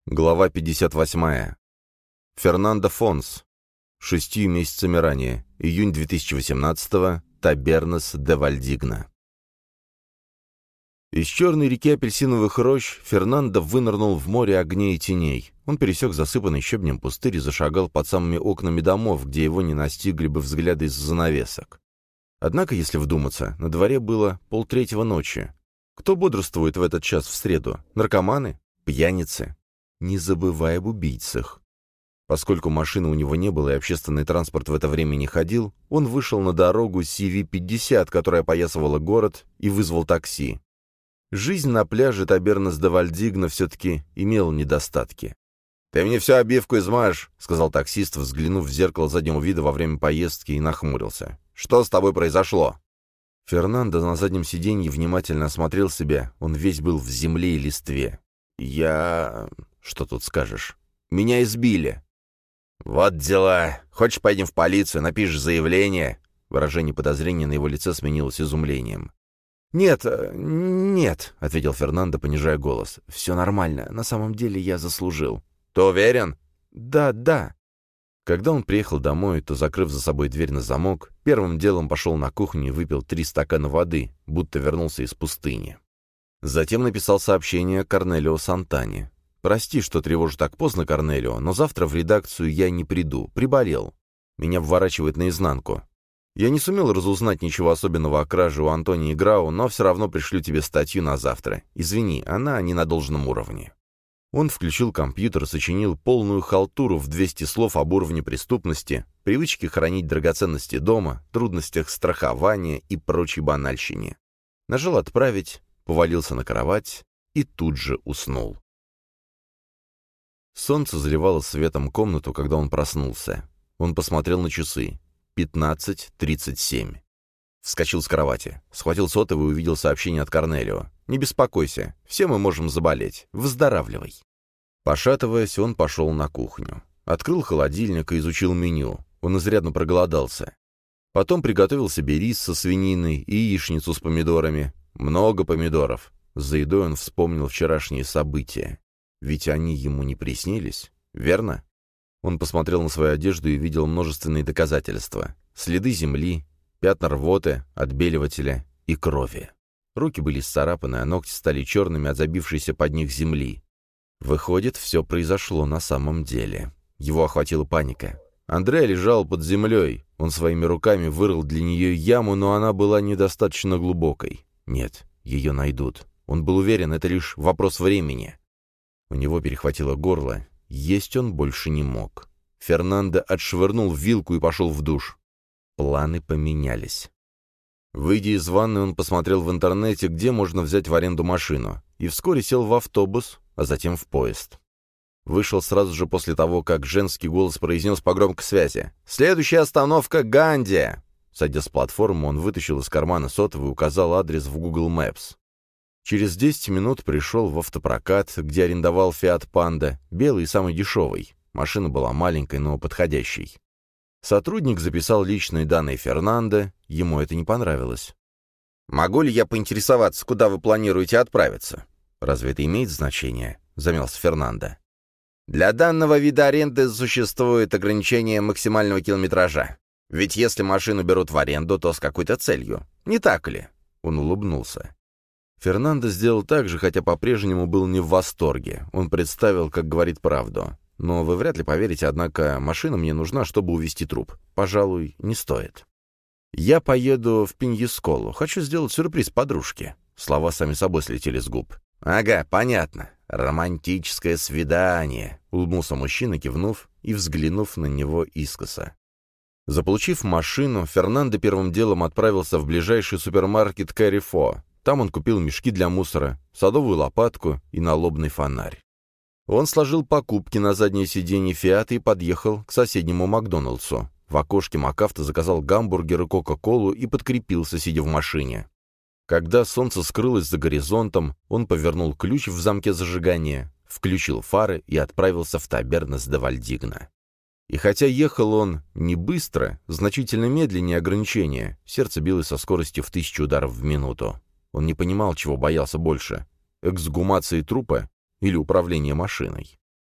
Глава 58. Фернандо Фонс. 6 месяцами ранее. Июнь 2018-го. Табернас де Вальдигна. Из черной реки апельсиновых рощ Фернандо вынырнул в море огней и теней. Он пересек засыпанный щебнем пустырь и зашагал под самыми окнами домов, где его не настигли бы взгляды из-за занавесок. Однако, если вдуматься, на дворе было 2:30 ночи. Кто бодрствует в этот час в среду? Наркоманы? Пьяницы? Не забывай об убийцах. Поскольку машины у него не было и общественный транспорт в это время не ходил, он вышел на дорогу CV-50, которая опоясывала город, и вызвал такси. Жизнь на пляже Табернас де Вальдигна все-таки имела недостатки. «Ты мне всю обивку измажешь», — сказал таксист, взглянув в зеркало заднего вида во время поездки, и нахмурился. «Что с тобой произошло?» Фернандо на заднем сиденье внимательно осмотрел себя, он весь был в земле и листве. Что тут скажешь? Меня избили. Вот дела. Хочешь, пойдем в полицию, напишешь заявление? Выражение подозрения на его лице сменилось изумлением. «Нет, нет», — ответил Фернандо, понижая голос. «Все нормально. На самом деле я заслужил». «Ты уверен?» «Да». Когда он приехал домой, то, закрыв за собой дверь на замок, первым делом пошел на кухню и выпил 3 стакана воды, будто вернулся из пустыни. Затем написал сообщение Корнелио Сантане. «Прости, что тревожу так поздно, Корнелио, но завтра в редакцию я не приду. Приболел. Меня вворачивает наизнанку. Я не сумел разузнать ничего особенного о краже у Антонио Грау, но все равно пришлю тебе статью на завтра. Извини, она не на должном уровне». Он включил компьютер, сочинил полную халтуру в 200 слов об уровне преступности, привычке хранить драгоценности дома, трудностях страхования и прочей банальщине. Нажал «Отправить», повалился на кровать и тут же уснул. Солнце заливало светом комнату, когда он проснулся. Он посмотрел на часы. 15:37. Вскочил с кровати, схватил сотовый и увидел сообщение от Корнелио. «Не беспокойся, все мы можем заболеть. Выздоравливай». Пошатываясь, он пошел на кухню. Открыл холодильник и изучил меню. Он изрядно проголодался. Потом приготовил себе рис со свининой и яичницу с помидорами. Много помидоров. За едой он вспомнил вчерашние события. Ведь они ему не приснились, верно? Он посмотрел на свою одежду и видел множественные доказательства. Следы земли, пятна рвоты, отбеливателя и крови. Руки были исцарапаны, а ногти стали черными от забившейся под них земли. Выходит, все произошло на самом деле. Его охватила паника. Андреа лежал под землей. Он своими руками вырыл для нее яму, но она была недостаточно глубокой. Нет, ее найдут. Он был уверен, это лишь вопрос времени. У него перехватило горло. Есть он больше не мог. Фернандо отшвырнул вилку и пошел в душ. Планы поменялись. Выйдя из ванны, он посмотрел в интернете, где можно взять в аренду машину, и вскоре сел в автобус, а затем в поезд. Вышел сразу же после того, как женский голос произнес по громкой связи: «Следующая остановка — Гандия!». Сойдя с платформы, он вытащил из кармана сотовый и указал адрес в Google Maps. Через 10 минут пришел в автопрокат, где арендовал Fiat Panda, белый и самый дешевый. Машина была маленькой, но подходящей. Сотрудник записал личные данные Фернандо, ему это не понравилось. «Могу ли я поинтересоваться, куда вы планируете отправиться?» «Разве это имеет значение?» — замялся Фернандо. «Для данного вида аренды существует ограничение максимального километража. Ведь если машину берут в аренду, то с какой-то целью. Не так ли?» Он улыбнулся. Фернандо сделал так же, хотя по-прежнему был не в восторге. Он представил, как говорит правду. «Но вы вряд ли поверите, однако машина мне нужна, чтобы увезти труп. Пожалуй, не стоит. Я поеду в Пиньясколу. Хочу сделать сюрприз подружке». Слова сами собой слетели с губ. «Ага, понятно. Романтическое свидание», — улыбнулся мужчина, кивнув и взглянув на него искоса. Заполучив машину, Фернандо первым делом отправился в ближайший супермаркет Карифо. Там он купил мешки для мусора, садовую лопатку и налобный фонарь. Он сложил покупки на заднее сиденье «Фиата» и подъехал к соседнему Макдоналдсу. В окошке МакАвто заказал гамбургер и Кока-Колу и подкрепился, сидя в машине. Когда солнце скрылось за горизонтом, он повернул ключ в замке зажигания, включил фары и отправился в Табернас де Вальдигна. И хотя ехал он не быстро, значительно медленнее ограничения, сердце билось со скоростью в 1000 ударов в минуту. Он не понимал, чего боялся больше — эксгумации трупа или управления машиной.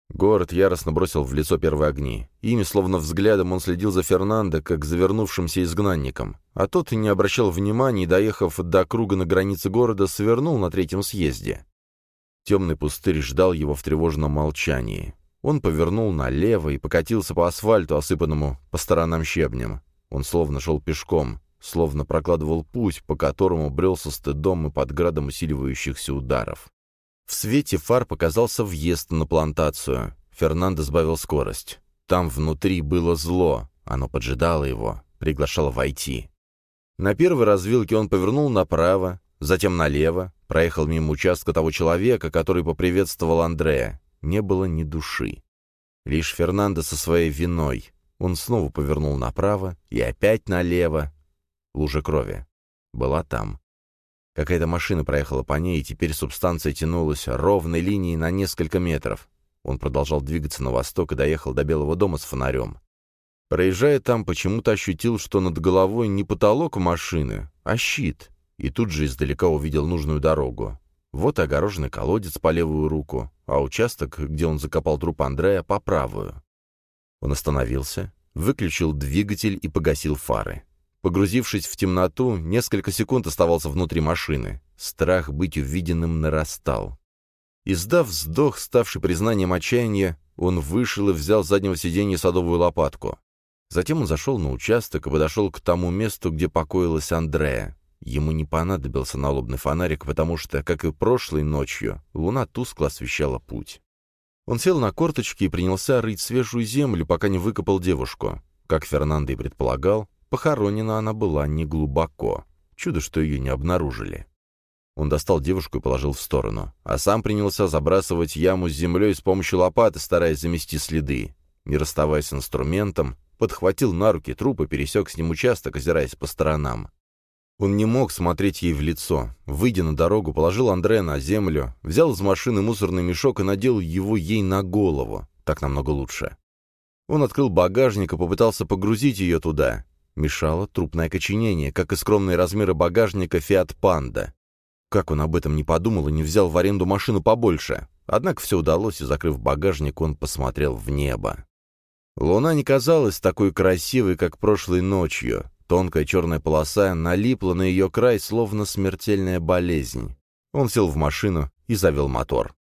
Город яростно бросил в лицо первые огни. Ими, словно взглядом, он следил за Фернандо, как за вернувшимся изгнанником. А тот не обращал внимания и, доехав до круга на границе города, свернул на третьем съезде. Темный пустырь ждал его в тревожном молчании. Он повернул налево и покатился по асфальту, осыпанному по сторонам щебнем. Он словно шел пешком, словно прокладывал путь, по которому брел со стыдом и под градом усиливающихся ударов. В свете фар показался въезд на плантацию. Фернандо сбавил скорость. Там внутри было зло. Оно поджидало его, приглашало войти. На первой развилке он повернул направо, затем налево, проехал мимо участка того человека, который поприветствовал Андрея. Не было ни души. Лишь Фернандо со своей виной. Он снова повернул направо и опять налево. Лужа крови была там. Какая-то машина проехала по ней, и теперь субстанция тянулась ровной линией на несколько метров. Он продолжал двигаться на восток и доехал до Белого дома с фонарем. Проезжая там, почему-то ощутил, что над головой не потолок машины, а щит, и тут же издалека увидел нужную дорогу. Вот и огороженный колодец по левую руку, а участок, где он закопал труп Андрея, по правую. Он остановился, выключил двигатель и погасил фары. Погрузившись в темноту, несколько секунд оставался внутри машины. Страх быть увиденным нарастал. Издав вздох, ставший признанием отчаяния, он вышел и взял с заднего сиденья садовую лопатку. Затем он зашел на участок и подошел к тому месту, где покоилась Андрея. Ему не понадобился налобный фонарик, потому что, как и прошлой ночью, луна тускло освещала путь. Он сел на корточки и принялся рыть свежую землю, пока не выкопал девушку. Как Фернандо и предполагал, похоронена она была неглубоко. Чудо, что ее не обнаружили. Он достал девушку и положил в сторону, а сам принялся забрасывать яму с землей с помощью лопаты, стараясь замести следы. Не расставаясь с инструментом, подхватил на руки труп и пересек с ним участок, озираясь по сторонам. Он не мог смотреть ей в лицо. Выйдя на дорогу, положил Андрея на землю, взял из машины мусорный мешок и надел его ей на голову. Так намного лучше. Он открыл багажник и попытался погрузить ее туда. Мешало трупное окоченение, как и скромные размеры багажника «Фиат Панда». Как он об этом не подумал и не взял в аренду машину побольше? Однако все удалось, и, закрыв багажник, он посмотрел в небо. Луна не казалась такой красивой, как прошлой ночью. Тонкая черная полоса налипла на ее край, словно смертельная болезнь. Он сел в машину и завел мотор.